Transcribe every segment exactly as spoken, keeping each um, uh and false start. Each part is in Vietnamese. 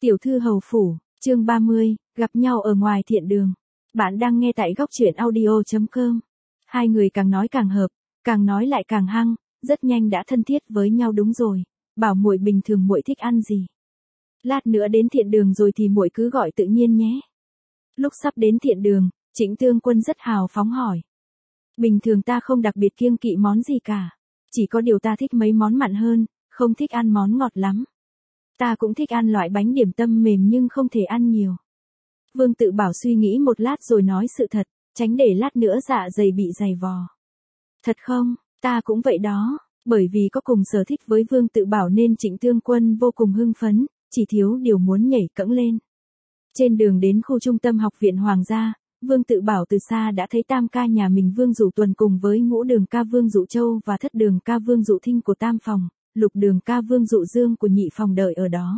Tiểu thư hầu phủ, chương ba mươi, gặp nhau ở ngoài thiện đường. Bạn đang nghe tại góc truyện audio chấm com. Hai người càng nói càng hợp, càng nói lại càng hăng, rất nhanh đã thân thiết với nhau đúng rồi. Bảo muội bình thường muội thích ăn gì? Lát nữa đến thiện đường rồi thì muội cứ gọi tự nhiên nhé. Lúc sắp đến thiện đường, Trịnh Tương Quân rất hào phóng hỏi. Bình thường ta không đặc biệt kiêng kỵ món gì cả. Chỉ có điều ta thích mấy món mặn hơn, không thích ăn món ngọt lắm. Ta cũng thích ăn loại bánh điểm tâm mềm nhưng không thể ăn nhiều. Vương Tự Bảo suy nghĩ một lát rồi nói sự thật, tránh để lát nữa dạ dày bị dày vò. Thật không, ta cũng vậy đó, bởi vì có cùng sở thích với Vương Tự Bảo nên Trịnh Tương Quân vô cùng hưng phấn, chỉ thiếu điều muốn nhảy cẫng lên. Trên đường đến khu trung tâm học viện Hoàng gia, Vương Tự Bảo từ xa đã thấy tam ca nhà mình Vương Dụ Tuần cùng với ngũ đường ca Vương Dụ Châu và thất đường ca Vương Dụ Thinh của tam phòng, lục đường ca Vương Dụ Dương của nhị phòng đợi ở đó.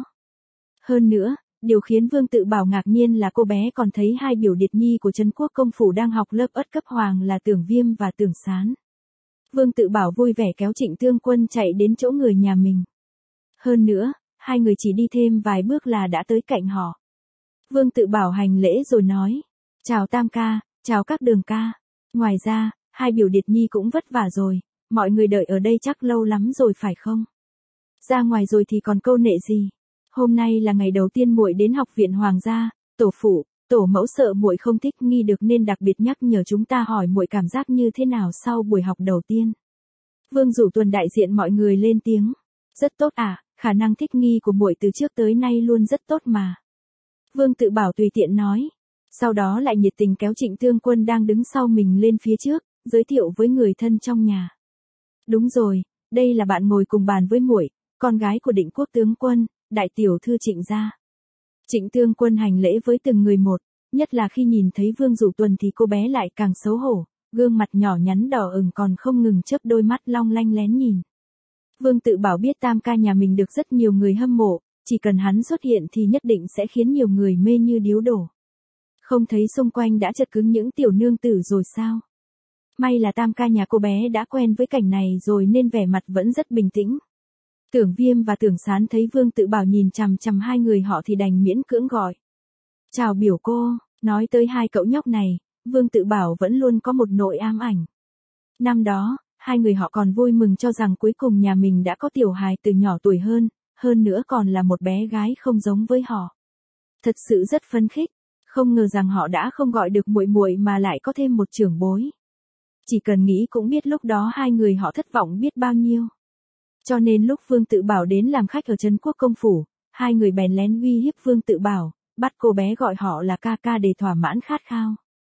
Hơn nữa, điều khiến Vương Tự Bảo ngạc nhiên là cô bé còn thấy hai biểu điệt nhi của Trấn Quốc công phủ đang học lớp ất cấp hoàng là Tưởng Viêm và Tưởng Sán. Vương Tự Bảo vui vẻ kéo Trịnh Tương Quân chạy đến chỗ người nhà mình. Hơn nữa, hai người chỉ đi thêm vài bước là đã tới cạnh họ. Vương Tự Bảo hành lễ rồi nói, chào tam ca, chào các đường ca. Ngoài ra, hai biểu điệt nhi cũng vất vả rồi, mọi người đợi ở đây chắc lâu lắm rồi phải không? Ra ngoài rồi thì còn câu nệ gì? Hôm nay là ngày đầu tiên muội đến học viện Hoàng gia, tổ phụ, tổ mẫu sợ muội không thích nghi được nên đặc biệt nhắc nhở chúng ta hỏi muội cảm giác như thế nào sau buổi học đầu tiên. Vương Dụ Tuần đại diện mọi người lên tiếng, rất tốt à, khả năng thích nghi của muội từ trước tới nay luôn rất tốt mà. Vương Tự Bảo tùy tiện nói, sau đó lại nhiệt tình kéo Trịnh Tương Quân đang đứng sau mình lên phía trước, giới thiệu với người thân trong nhà. Đúng rồi, đây là bạn ngồi cùng bàn với muội, con gái của Định Quốc tướng quân, đại tiểu thư Trịnh gia. Trịnh Tương Quân hành lễ với từng người một, nhất là khi nhìn thấy Vương Dụ Tuần thì cô bé lại càng xấu hổ, gương mặt nhỏ nhắn đỏ ửng còn không ngừng chớp đôi mắt long lanh lén nhìn. Vương Tự Bảo biết tam ca nhà mình được rất nhiều người hâm mộ, chỉ cần hắn xuất hiện thì nhất định sẽ khiến nhiều người mê như điếu đổ. Không thấy xung quanh đã chật cứng những tiểu nương tử rồi sao? May là tam ca nhà cô bé đã quen với cảnh này rồi nên vẻ mặt vẫn rất bình tĩnh. Tưởng Viêm và Tưởng Sán thấy Vương Tự Bảo nhìn chằm chằm hai người họ thì đành miễn cưỡng gọi. Chào biểu cô, nói tới hai cậu nhóc này, Vương Tự Bảo vẫn luôn có một nỗi ám ảnh. Năm đó, hai người họ còn vui mừng cho rằng cuối cùng nhà mình đã có tiểu hài từ nhỏ tuổi hơn, hơn nữa còn là một bé gái không giống với họ. Thật sự rất phấn khích, không ngờ rằng họ đã không gọi được muội muội mà lại có thêm một trưởng bối. Chỉ cần nghĩ cũng biết lúc đó hai người họ thất vọng biết bao nhiêu. Cho nên lúc Vương Tự Bảo đến làm khách ở Trấn Quốc công phủ, hai người bèn lén uy hiếp Vương Tự Bảo, bắt cô bé gọi họ là ca ca để thỏa mãn khát khao.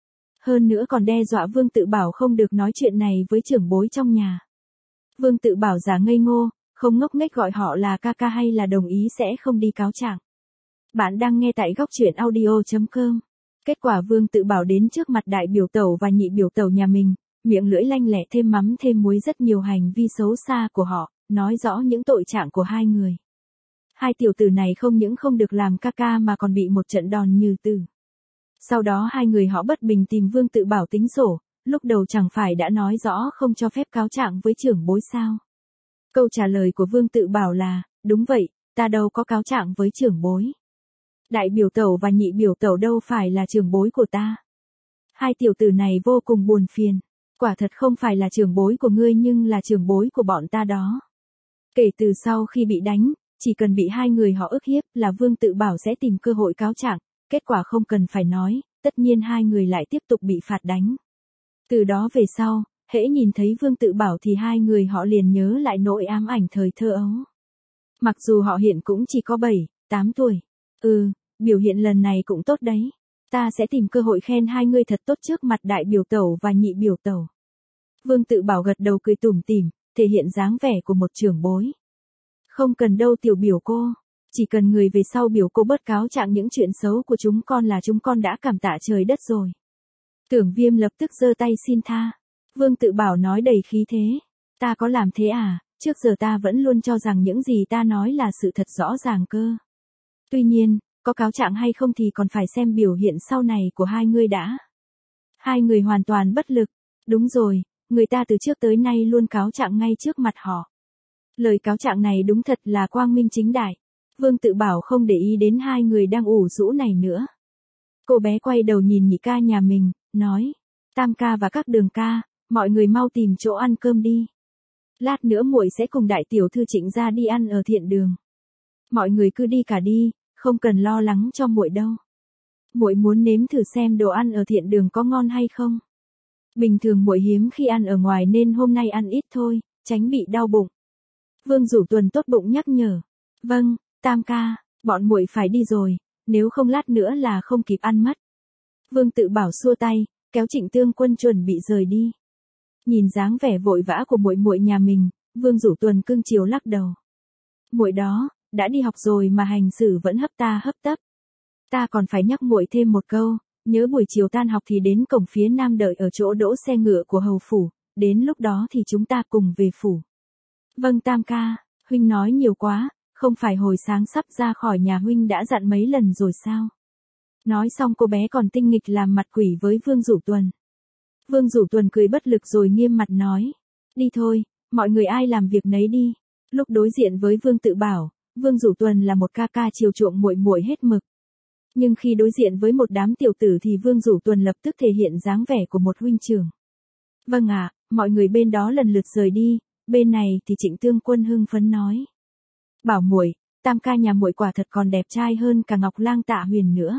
Hơn nữa còn đe dọa Vương Tự Bảo không được nói chuyện này với trưởng bối trong nhà. Vương Tự Bảo giả ngây ngô, không ngốc nghếch gọi họ là ca ca hay là đồng ý sẽ không đi cáo trạng. Bạn đang nghe tại góc truyện audio chấm com. Kết quả Vương Tự Bảo đến trước mặt đại biểu tẩu và nhị biểu tẩu nhà mình, miệng lưỡi lanh lẹ thêm mắm thêm muối rất nhiều hành vi xấu xa của họ, nói rõ những tội trạng của hai người. Hai tiểu tử này không những không được làm ca ca mà còn bị một trận đòn như tử. Sau đó hai người họ bất bình tìm Vương Tự Bảo tính sổ, lúc đầu chẳng phải đã nói rõ không cho phép cáo trạng với trưởng bối sao. Câu trả lời của Vương Tự Bảo là, đúng vậy, ta đâu có cáo trạng với trưởng bối. Đại biểu tẩu và nhị biểu tẩu đâu phải là trưởng bối của ta. Hai tiểu tử này vô cùng buồn phiền, quả thật không phải là trưởng bối của ngươi nhưng là trưởng bối của bọn ta đó. Kể từ sau khi bị đánh, chỉ cần bị hai người họ ức hiếp là Vương Tự Bảo sẽ tìm cơ hội cáo trạng, kết quả không cần phải nói, tất nhiên hai người lại tiếp tục bị phạt đánh. Từ đó về sau, hễ nhìn thấy Vương Tự Bảo thì hai người họ liền nhớ lại nỗi ám ảnh thời thơ ấu. Mặc dù họ hiện cũng chỉ có bảy, tám tuổi. Ừ, biểu hiện lần này cũng tốt đấy. Ta sẽ tìm cơ hội khen hai người thật tốt trước mặt đại biểu tẩu và nhị biểu tẩu. Vương Tự Bảo gật đầu cười tủm tỉm, thể hiện dáng vẻ của một trưởng bối. Không cần đâu tiểu biểu cô, chỉ cần người về sau biểu cô bớt cáo trạng những chuyện xấu của chúng con là chúng con đã cảm tạ trời đất rồi. Tưởng Viêm lập tức giơ tay xin tha. Vương Tự Bảo nói đầy khí thế. Ta có làm thế à, trước giờ ta vẫn luôn cho rằng những gì ta nói là sự thật rõ ràng cơ. Tuy nhiên, có cáo trạng hay không thì còn phải xem biểu hiện sau này của hai người đã. Hai người hoàn toàn bất lực. Đúng rồi, người ta từ trước tới nay luôn cáo trạng ngay trước mặt họ. Lời cáo trạng này đúng thật là quang minh chính đại. Vương Tự Bảo không để ý đến hai người đang ủ rũ này nữa. Cô bé quay đầu nhìn nhị ca nhà mình, nói, Tam ca và các Đường ca, mọi người mau tìm chỗ ăn cơm đi. Lát nữa muội sẽ cùng đại tiểu thư Trịnh gia đi ăn ở thiện đường. Mọi người cứ đi cả đi, không cần lo lắng cho muội đâu. Muội muốn nếm thử xem đồ ăn ở thiện đường có ngon hay không. Bình thường muội hiếm khi ăn ở ngoài nên hôm nay ăn ít thôi, tránh bị đau bụng. Vương Dụ Tuần tốt bụng nhắc nhở. Vâng, Tam ca, bọn muội phải đi rồi, nếu không lát nữa là không kịp ăn mất. Vương Tự Bảo xua tay, kéo Trịnh Tương Quân chuẩn bị rời đi. Nhìn dáng vẻ vội vã của muội muội nhà mình, Vương Dụ Tuần cưng chiều lắc đầu. Muội đó, đã đi học rồi mà hành xử vẫn hấp ta hấp tấp. Ta còn phải nhắc muội thêm một câu, nhớ buổi chiều tan học thì đến cổng phía nam đợi ở chỗ đỗ xe ngựa của hầu phủ, đến lúc đó thì chúng ta cùng về phủ. Vâng Tam ca, huynh nói nhiều quá, không phải hồi sáng sắp ra khỏi nhà huynh đã dặn mấy lần rồi sao? Nói xong cô bé còn tinh nghịch làm mặt quỷ với Vương Dụ Tuần. Vương Dụ Tuần cười bất lực rồi nghiêm mặt nói, đi thôi, mọi người ai làm việc nấy đi. Lúc đối diện với Vương Tự Bảo, Vương Dụ Tuần là một ca ca chiều chuộng muội muội hết mực. Nhưng khi đối diện với một đám tiểu tử thì Vương Dụ Tuần lập tức thể hiện dáng vẻ của một huynh trưởng. Vâng ạ, mọi người bên đó lần lượt rời đi, bên này thì Trịnh Tương Quân hưng phấn nói. Bảo muội, Tam ca nhà muội quả thật còn đẹp trai hơn cả Ngọc Lang Tạ Huyền nữa.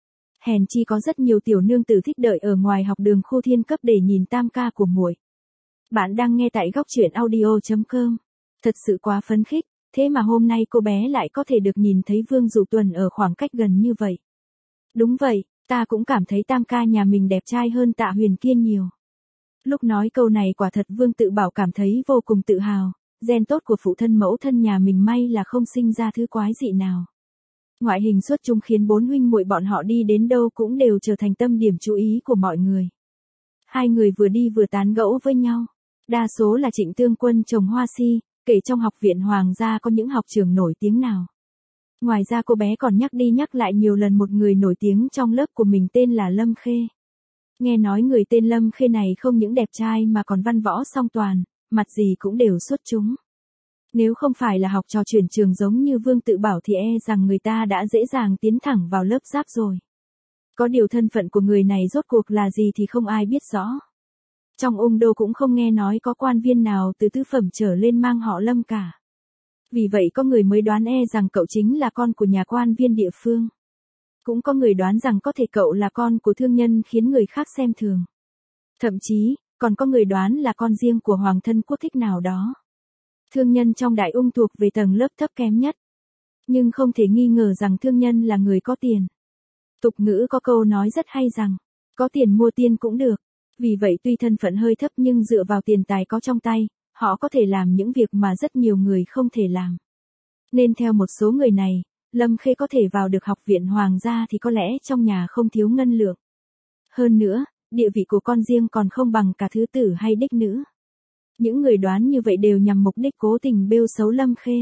Hèn chi có rất nhiều tiểu nương tử thích đợi ở ngoài học đường khu thiên cấp để nhìn Tam ca của muội. Bạn đang nghe tại góc truyện audio chấm com. Thật sự quá phấn khích, thế mà hôm nay cô bé lại có thể được nhìn thấy Vương Dụ Tuần ở khoảng cách gần như vậy. Đúng vậy, ta cũng cảm thấy Tam ca nhà mình đẹp trai hơn Tạ Huyền kia nhiều. Lúc nói câu này quả thật Vương Tự Bảo cảm thấy vô cùng tự hào, gen tốt của phụ thân mẫu thân nhà mình may là không sinh ra thứ quái dị nào. Ngoại hình xuất chúng khiến bốn huynh muội bọn họ đi đến đâu cũng đều trở thành tâm điểm chú ý của mọi người. Hai người vừa đi vừa tán gẫu với nhau. Đa số là Trịnh Tương Quân chồng Hoa Si, kể trong học viện Hoàng gia có những học trưởng nổi tiếng nào. Ngoài ra cô bé còn nhắc đi nhắc lại nhiều lần một người nổi tiếng trong lớp của mình tên là Lâm Khê. Nghe nói người tên Lâm Khê này không những đẹp trai mà còn văn võ song toàn, mặt gì cũng đều xuất chúng. Nếu không phải là học trò chuyển trường giống như Vương Tự Bảo thì e rằng người ta đã dễ dàng tiến thẳng vào lớp giáp rồi. Có điều thân phận của người này rốt cuộc là gì thì không ai biết rõ. Trong ung đô cũng không nghe nói có quan viên nào từ tứ phẩm trở lên mang họ Lâm cả. Vì vậy có người mới đoán e rằng cậu chính là con của nhà quan viên địa phương. Cũng có người đoán rằng có thể cậu là con của thương nhân khiến người khác xem thường. Thậm chí, còn có người đoán là con riêng của hoàng thân quốc thích nào đó. Thương nhân trong đại ung thuộc về tầng lớp thấp kém nhất. Nhưng không thể nghi ngờ rằng thương nhân là người có tiền. Tục ngữ có câu nói rất hay rằng, có tiền mua tiên cũng được. Vì vậy tuy thân phận hơi thấp nhưng dựa vào tiền tài có trong tay, họ có thể làm những việc mà rất nhiều người không thể làm. Nên theo một số người này, Lâm Khê có thể vào được học viện Hoàng gia thì có lẽ trong nhà không thiếu ngân lượng. Hơn nữa, địa vị của con riêng còn không bằng cả thứ tử hay đích nữ. Những người đoán như vậy đều nhằm mục đích cố tình bêu xấu Lâm Khê.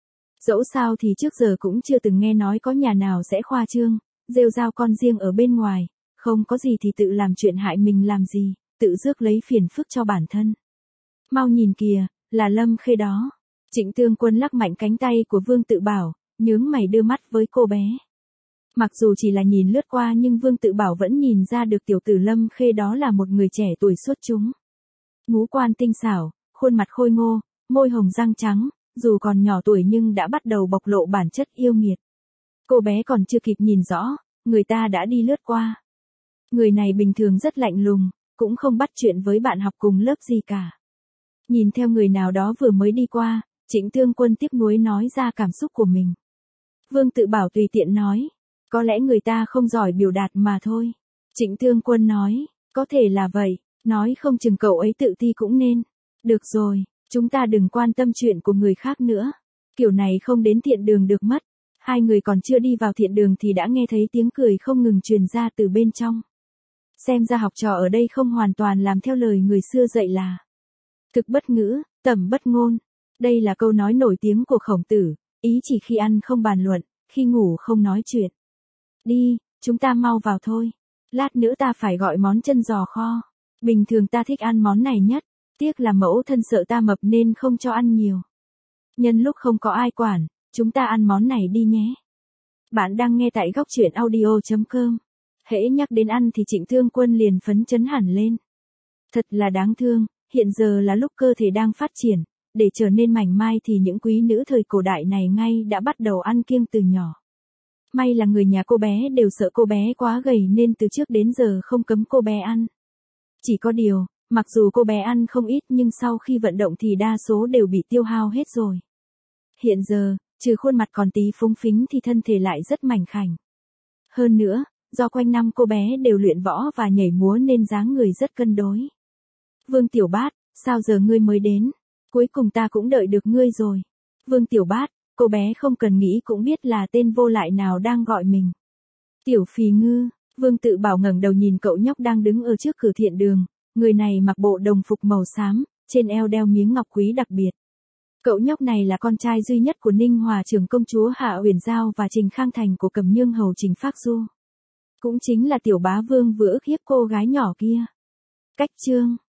Dẫu sao thì trước giờ cũng chưa từng nghe nói có nhà nào sẽ khoa trương, rêu rao con riêng ở bên ngoài, không có gì thì tự làm chuyện hại mình làm gì, tự rước lấy phiền phức cho bản thân. Mau nhìn kìa, là Lâm Khê đó. Trịnh Tương Quân lắc mạnh cánh tay của Vương Tự Bảo, nhướng mày đưa mắt với cô bé. Mặc dù chỉ là nhìn lướt qua nhưng Vương Tự Bảo vẫn nhìn ra được tiểu tử Lâm Khê đó là một người trẻ tuổi xuất chúng. Ngũ quan tinh xảo, khuôn mặt khôi ngô, môi hồng răng trắng, dù còn nhỏ tuổi nhưng đã bắt đầu bộc lộ bản chất yêu nghiệt. Cô bé còn chưa kịp nhìn rõ, người ta đã đi lướt qua. Người này bình thường rất lạnh lùng, cũng không bắt chuyện với bạn học cùng lớp gì cả. Nhìn theo người nào đó vừa mới đi qua, Trịnh Tương Quân tiếc nuối nói ra cảm xúc của mình. Vương Tự Bảo tùy tiện nói, có lẽ người ta không giỏi biểu đạt mà thôi. Trịnh Tương Quân nói, có thể là vậy, nói không chừng cậu ấy tự ti cũng nên. Được rồi, chúng ta đừng quan tâm chuyện của người khác nữa. Kiểu này không đến thiện đường được mất. Hai người còn chưa đi vào thiện đường thì đã nghe thấy tiếng cười không ngừng truyền ra từ bên trong. Xem ra học trò ở đây không hoàn toàn làm theo lời người xưa dạy là thực bất ngữ, tẩm bất ngôn. Đây là câu nói nổi tiếng của Khổng Tử, ý chỉ khi ăn không bàn luận, khi ngủ không nói chuyện. Đi, chúng ta mau vào thôi. Lát nữa ta phải gọi món chân giò kho. Bình thường ta thích ăn món này nhất, tiếc là mẫu thân sợ ta mập nên không cho ăn nhiều. Nhân lúc không có ai quản, chúng ta ăn món này đi nhé. Bạn đang nghe tại góc chuyện audio chấm com. Hễ nhắc đến ăn thì Trịnh Thương Quân liền phấn chấn hẳn lên. Thật là đáng thương, hiện giờ là lúc cơ thể đang phát triển, để trở nên mảnh mai thì những quý nữ thời cổ đại này ngay đã bắt đầu ăn kiêng từ nhỏ. May là người nhà cô bé đều sợ cô bé quá gầy nên từ trước đến giờ không cấm cô bé ăn. Chỉ có điều, mặc dù cô bé ăn không ít nhưng sau khi vận động thì đa số đều bị tiêu hao hết rồi. Hiện giờ, trừ khuôn mặt còn tí phúng phính thì thân thể lại rất mảnh khảnh. Hơn nữa, do quanh năm cô bé đều luyện võ và nhảy múa nên dáng người rất cân đối. Vương Tiểu Bát, sao giờ ngươi mới đến? Cuối cùng ta cũng đợi được ngươi rồi. Vương Tiểu Bát, cô bé không cần nghĩ cũng biết là tên vô lại nào đang gọi mình. Tiểu Phì Ngư, Vương Tự Bảo ngẩng đầu nhìn cậu nhóc đang đứng ở trước cửa thiện đường, người này mặc bộ đồng phục màu xám, trên eo đeo miếng ngọc quý đặc biệt. Cậu nhóc này là con trai duy nhất của Ninh Hòa trưởng công chúa Hạ Uyển Giao và Trình Khang Thành của Cẩm Nhương hầu Trình Phác Du. Cũng chính là tiểu bá vương vừa ức hiếp cô gái nhỏ kia. Cách chương